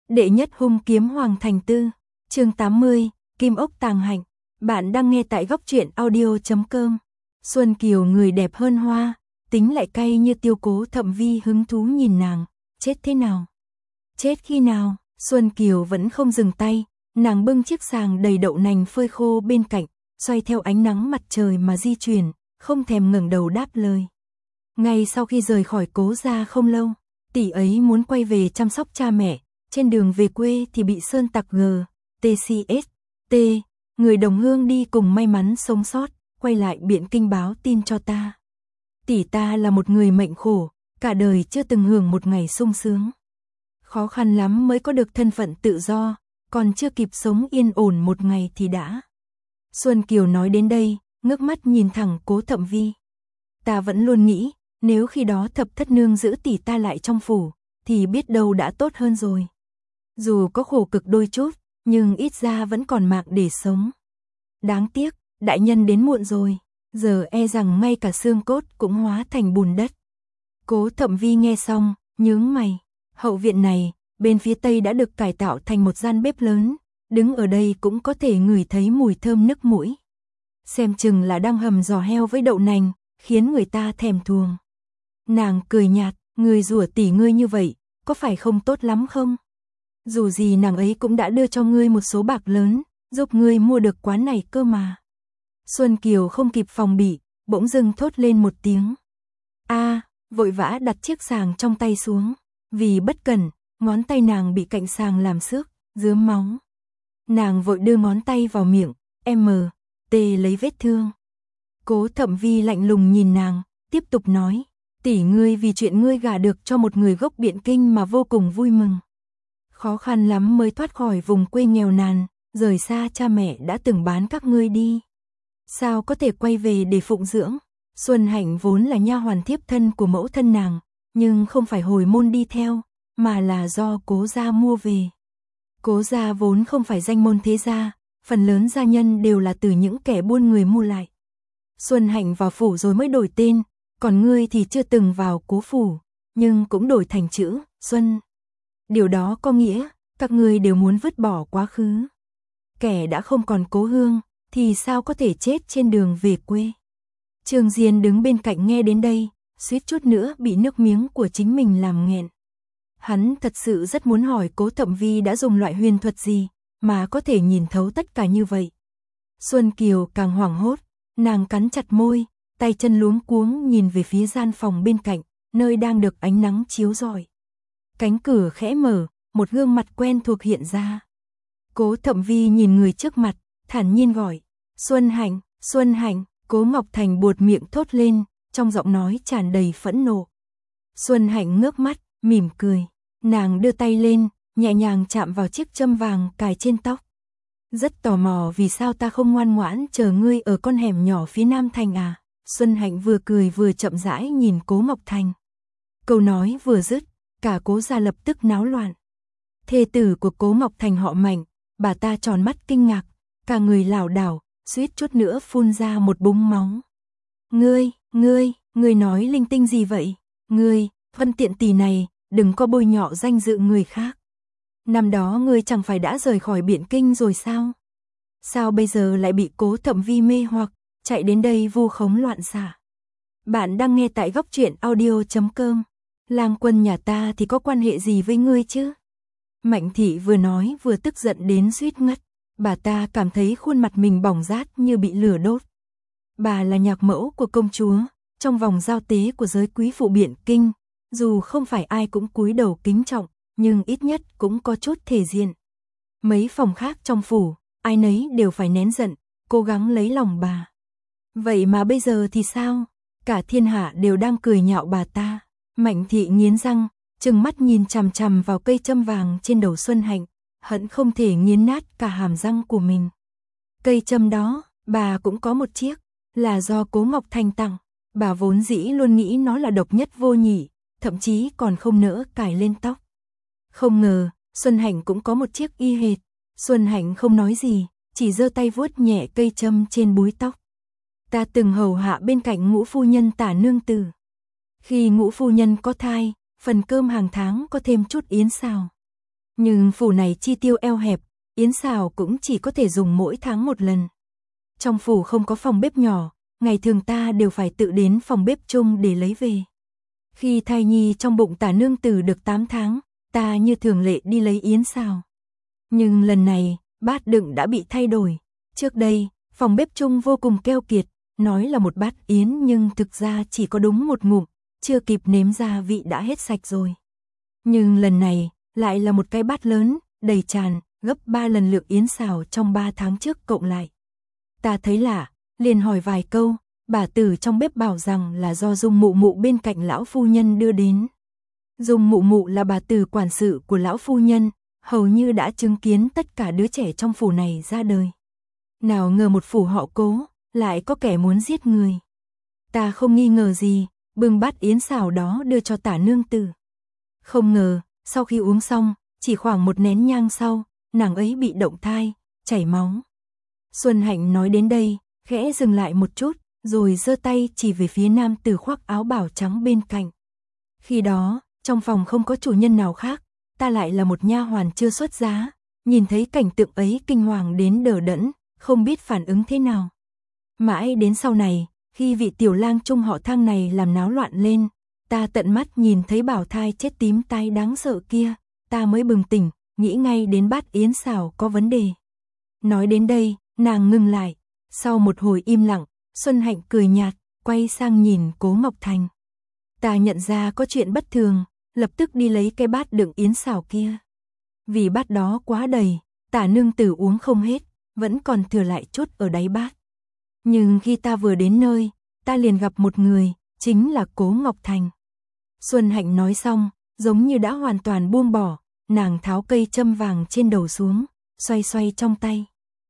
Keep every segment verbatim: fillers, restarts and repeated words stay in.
Đệ nhất hung kiếm Hoàng Thành Tư, chương tám mươi, Kim ốc tàng hạnh. Bạn đang nghe tại góc truyện audio chấm com. Xuân Kiều người đẹp hơn hoa, tính lại cay như tiêu. Cố Thậm Vi hứng thú nhìn nàng, chết thế nào? Chết khi nào? Xuân Kiều vẫn không dừng tay, nàng bưng chiếc sàng đầy đậu nành phơi khô bên cạnh, xoay theo ánh nắng mặt trời mà di chuyển, không thèm ngẩng đầu đáp lời. Ngay sau khi rời khỏi Cố gia không lâu, tỷ ấy muốn quay về chăm sóc cha mẹ, trên đường về quê thì bị sơn tặc G, T C S, T, người đồng hương đi cùng may mắn sống sót, quay lại Biện Kinh báo tin cho ta. Tỷ ta là một người mệnh khổ, cả đời chưa từng hưởng một ngày sung sướng. Khó khăn lắm mới có được thân phận tự do, còn chưa kịp sống yên ổn một ngày thì đã. Xuân Kiều nói đến đây, ngước mắt nhìn thẳng Cố Thậm Vi. Ta vẫn luôn nghĩ, nếu khi đó Thập Thất Nương giữ tỷ ta lại trong phủ, thì biết đâu đã tốt hơn rồi. Dù có khổ cực đôi chút, nhưng ít ra vẫn còn mạng để sống. Đáng tiếc, đại nhân đến muộn rồi, giờ e rằng ngay cả xương cốt cũng hóa thành bùn đất. Cố Thậm Vi nghe xong, nhướng mày. Hậu viện này, bên phía tây đã được cải tạo thành một gian bếp lớn, đứng ở đây cũng có thể ngửi thấy mùi thơm nức mũi. Xem chừng là đang hầm giò heo với đậu nành, khiến người ta thèm thuồng. Nàng cười nhạt, người rủa tỷ ngươi như vậy, có phải không tốt lắm không? Dù gì nàng ấy cũng đã đưa cho ngươi một số bạc lớn, giúp ngươi mua được quán này cơ mà. Xuân Kiều không kịp phòng bị, bỗng dưng thốt lên một tiếng. A, vội vã đặt chiếc sàng trong tay xuống, vì bất cẩn, ngón tay nàng bị cạnh sàng làm xước, rướm máu. Nàng vội đưa ngón tay vào miệng, M, T lấy vết thương. Cố Thậm Vi lạnh lùng nhìn nàng, tiếp tục nói, tỷ ngươi vì chuyện ngươi gả được cho một người gốc Biện Kinh mà vô cùng vui mừng. Khó khăn lắm mới thoát khỏi vùng quê nghèo nàn, rời xa cha mẹ đã từng bán các ngươi đi. Sao có thể quay về để phụng dưỡng? Xuân Hạnh vốn là nha hoàn thiếp thân của mẫu thân nàng, nhưng không phải hồi môn đi theo, mà là do Cố gia mua về. Cố gia vốn không phải danh môn thế gia, phần lớn gia nhân đều là từ những kẻ buôn người mua lại. Xuân Hạnh vào phủ rồi mới đổi tên, còn ngươi thì chưa từng vào Cố phủ, nhưng cũng đổi thành chữ Xuân. Điều đó có nghĩa, các ngươi đều muốn vứt bỏ quá khứ. Kẻ đã không còn cố hương, thì sao có thể chết trên đường về quê. Trương Diên đứng bên cạnh nghe đến đây, suýt chút nữa bị nước miếng của chính mình làm nghẹn. Hắn thật sự rất muốn hỏi Cố Thậm Vi đã dùng loại huyền thuật gì, mà có thể nhìn thấu tất cả như vậy. Xuân Kiều càng hoảng hốt, nàng cắn chặt môi, tay chân luống cuống nhìn về phía gian phòng bên cạnh, nơi đang được ánh nắng chiếu rọi. Cánh cửa khẽ mở, một gương mặt quen thuộc hiện ra. Cố Thậm Vi nhìn người trước mặt, thản nhiên gọi, Xuân Hạnh, Xuân Hạnh. Cố Ngọc Thành buột miệng thốt lên, trong giọng nói tràn đầy phẫn nộ. Xuân Hạnh ngước mắt, mỉm cười, nàng đưa tay lên, nhẹ nhàng chạm vào chiếc châm vàng cài trên tóc. Rất tò mò vì sao ta không ngoan ngoãn chờ ngươi ở con hẻm nhỏ phía Nam Thành à? Xuân Hạnh vừa cười vừa chậm rãi nhìn Cố Ngọc Thành. Câu nói vừa dứt, cả Cố gia lập tức náo loạn. Thê tử của Cố Ngọc Thành họ Mạnh, bà ta tròn mắt kinh ngạc, cả người lảo đảo, suýt chút nữa phun ra một búng máu. Ngươi, ngươi, ngươi nói linh tinh gì vậy? Ngươi, phân tiện tỷ này, đừng có bôi nhọ danh dự người khác. Năm đó ngươi chẳng phải đã rời khỏi Biện Kinh rồi sao? Sao bây giờ lại bị Cố Thậm Vi mê hoặc, chạy đến đây vu khống loạn xạ? Bạn đang nghe tại góc truyện audio chấm com. Lang quân nhà ta thì có quan hệ gì với ngươi chứ? Mạnh thị vừa nói vừa tức giận đến suýt ngất. Bà ta cảm thấy khuôn mặt mình bỏng rát như bị lửa đốt. Bà là nhạc mẫu của công chúa, trong vòng giao tế của giới quý phụ Biện Kinh, dù không phải ai cũng cúi đầu kính trọng, nhưng ít nhất cũng có chút thể diện. Mấy phòng khác trong phủ, ai nấy đều phải nén giận, cố gắng lấy lòng bà. Vậy mà bây giờ thì sao? Cả thiên hạ đều đang cười nhạo bà ta. Mạnh thị nghiến răng, trừng mắt nhìn chằm chằm vào cây châm vàng trên đầu Xuân Hạnh, hận không thể nghiến nát cả hàm răng của mình. Cây châm đó, bà cũng có một chiếc, là do Cố Ngọc Thành tặng. Bà vốn dĩ luôn nghĩ nó là độc nhất vô nhị, thậm chí còn không nỡ cài lên tóc. Không ngờ, Xuân Hạnh cũng có một chiếc y hệt. Xuân Hạnh không nói gì, chỉ giơ tay vuốt nhẹ cây châm trên búi tóc. Ta từng hầu hạ bên cạnh Ngũ phu nhân Tả nương tử. Khi Ngũ phu nhân có thai, phần cơm hàng tháng có thêm chút yến xào. Nhưng phủ này chi tiêu eo hẹp, Yến xào cũng chỉ có thể dùng mỗi tháng một lần. Trong phủ không có phòng bếp nhỏ, ngày thường ta đều phải tự đến phòng bếp chung để lấy về. Khi thai nhi trong bụng Tả nương tử được tám tháng, ta như thường lệ đi lấy yến xào. Nhưng lần này, bát đựng đã bị thay đổi. Trước đây, phòng bếp chung vô cùng keo kiệt, nói là một bát yến nhưng thực ra chỉ có đúng một ngụm, chưa kịp nếm gia vị đã hết sạch rồi. Nhưng lần này, lại là một cái bát lớn, đầy tràn, gấp ba lần lượng yến xào trong ba tháng trước cộng lại. Ta thấy lạ, liền hỏi vài câu, bà tử trong bếp bảo rằng là do Dung mụ mụ bên cạnh lão phu nhân đưa đến. Dung mụ mụ là bà tử quản sự của lão phu nhân, hầu như đã chứng kiến tất cả đứa trẻ trong phủ này ra đời. Nào ngờ một phủ họ Cố, lại có kẻ muốn giết người. Ta không nghi ngờ gì, bưng bát yến xào đó đưa cho Tả nương tử. Không ngờ, sau khi uống xong, chỉ khoảng một nén nhang sau, nàng ấy bị động thai, chảy máu. Xuân Hạnh nói đến đây, khẽ dừng lại một chút, rồi giơ tay chỉ về phía nam tử khoác áo bảo trắng bên cạnh. Khi đó, trong phòng không có chủ nhân nào khác, ta lại là một nha hoàn chưa xuất giá, nhìn thấy cảnh tượng ấy kinh hoàng đến đờ đẫn, không biết phản ứng thế nào. Mãi đến sau này, khi vị tiểu lang trung họ Thang này làm náo loạn lên, ta tận mắt nhìn thấy bảo thai chết tím tái đáng sợ kia, ta mới bừng tỉnh, nghĩ ngay đến bát yến xào có vấn đề. Nói đến đây, nàng ngừng lại, sau một hồi im lặng, Xuân Hạnh cười nhạt, quay sang nhìn Cố Ngọc Thành. Ta nhận ra có chuyện bất thường, lập tức đi lấy cái bát đựng yến xào kia. Vì bát đó quá đầy, Tả nương tử uống không hết, vẫn còn thừa lại chút ở đáy bát. Nhưng khi ta vừa đến nơi, ta liền gặp một người, chính là Cố Ngọc Thành. Xuân Hạnh nói xong, giống như đã hoàn toàn buông bỏ, nàng tháo cây châm vàng trên đầu xuống, xoay xoay trong tay.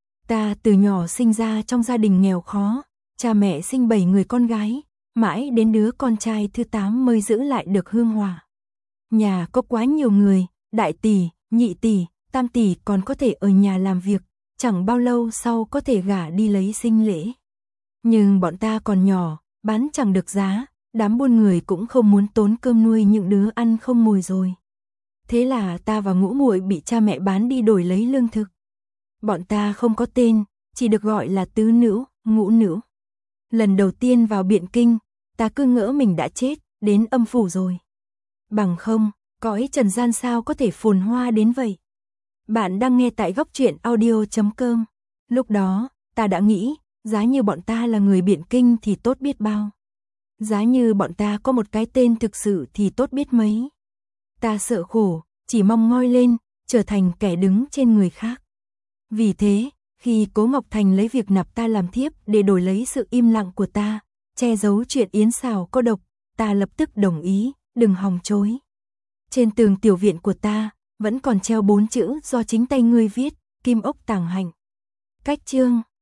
Ta từ nhỏ sinh ra trong gia đình nghèo khó, cha mẹ sinh bảy người con gái, mãi đến đứa con trai thứ tám mới giữ lại được hương hòa. Nhà có quá nhiều người, đại tỷ, nhị tỷ, tam tỷ còn có thể ở nhà làm việc, chẳng bao lâu sau có thể gả đi lấy sinh lễ. Nhưng bọn ta còn nhỏ, bán chẳng được giá, đám buôn người cũng không muốn tốn cơm nuôi những đứa ăn không mồi rồi. Thế là ta và ngũ muội bị cha mẹ bán đi đổi lấy lương thực. Bọn ta không có tên, chỉ được gọi là tứ nữ, ngũ nữ. Lần đầu tiên vào Biện Kinh, ta cứ ngỡ mình đã chết, đến âm phủ rồi. Bằng không, cõi trần gian sao có thể phồn hoa đến vậy. Bạn đang nghe tại góc truyện audio chấm com. Lúc đó, ta đã nghĩ, giá như bọn ta là người Biện Kinh thì tốt biết bao. Giá như bọn ta có một cái tên thực sự thì tốt biết mấy. Ta sợ khổ, chỉ mong ngoi lên, trở thành kẻ đứng trên người khác. Vì thế, khi Cố Ngọc Thành lấy việc nạp ta làm thiếp để đổi lấy sự im lặng của ta, che giấu chuyện yến xào có độc, ta lập tức đồng ý, đừng hòng chối. Trên tường tiểu viện của ta, vẫn còn treo bốn chữ do chính tay ngươi viết, Kim Ốc Tàng Hạnh. Cách chương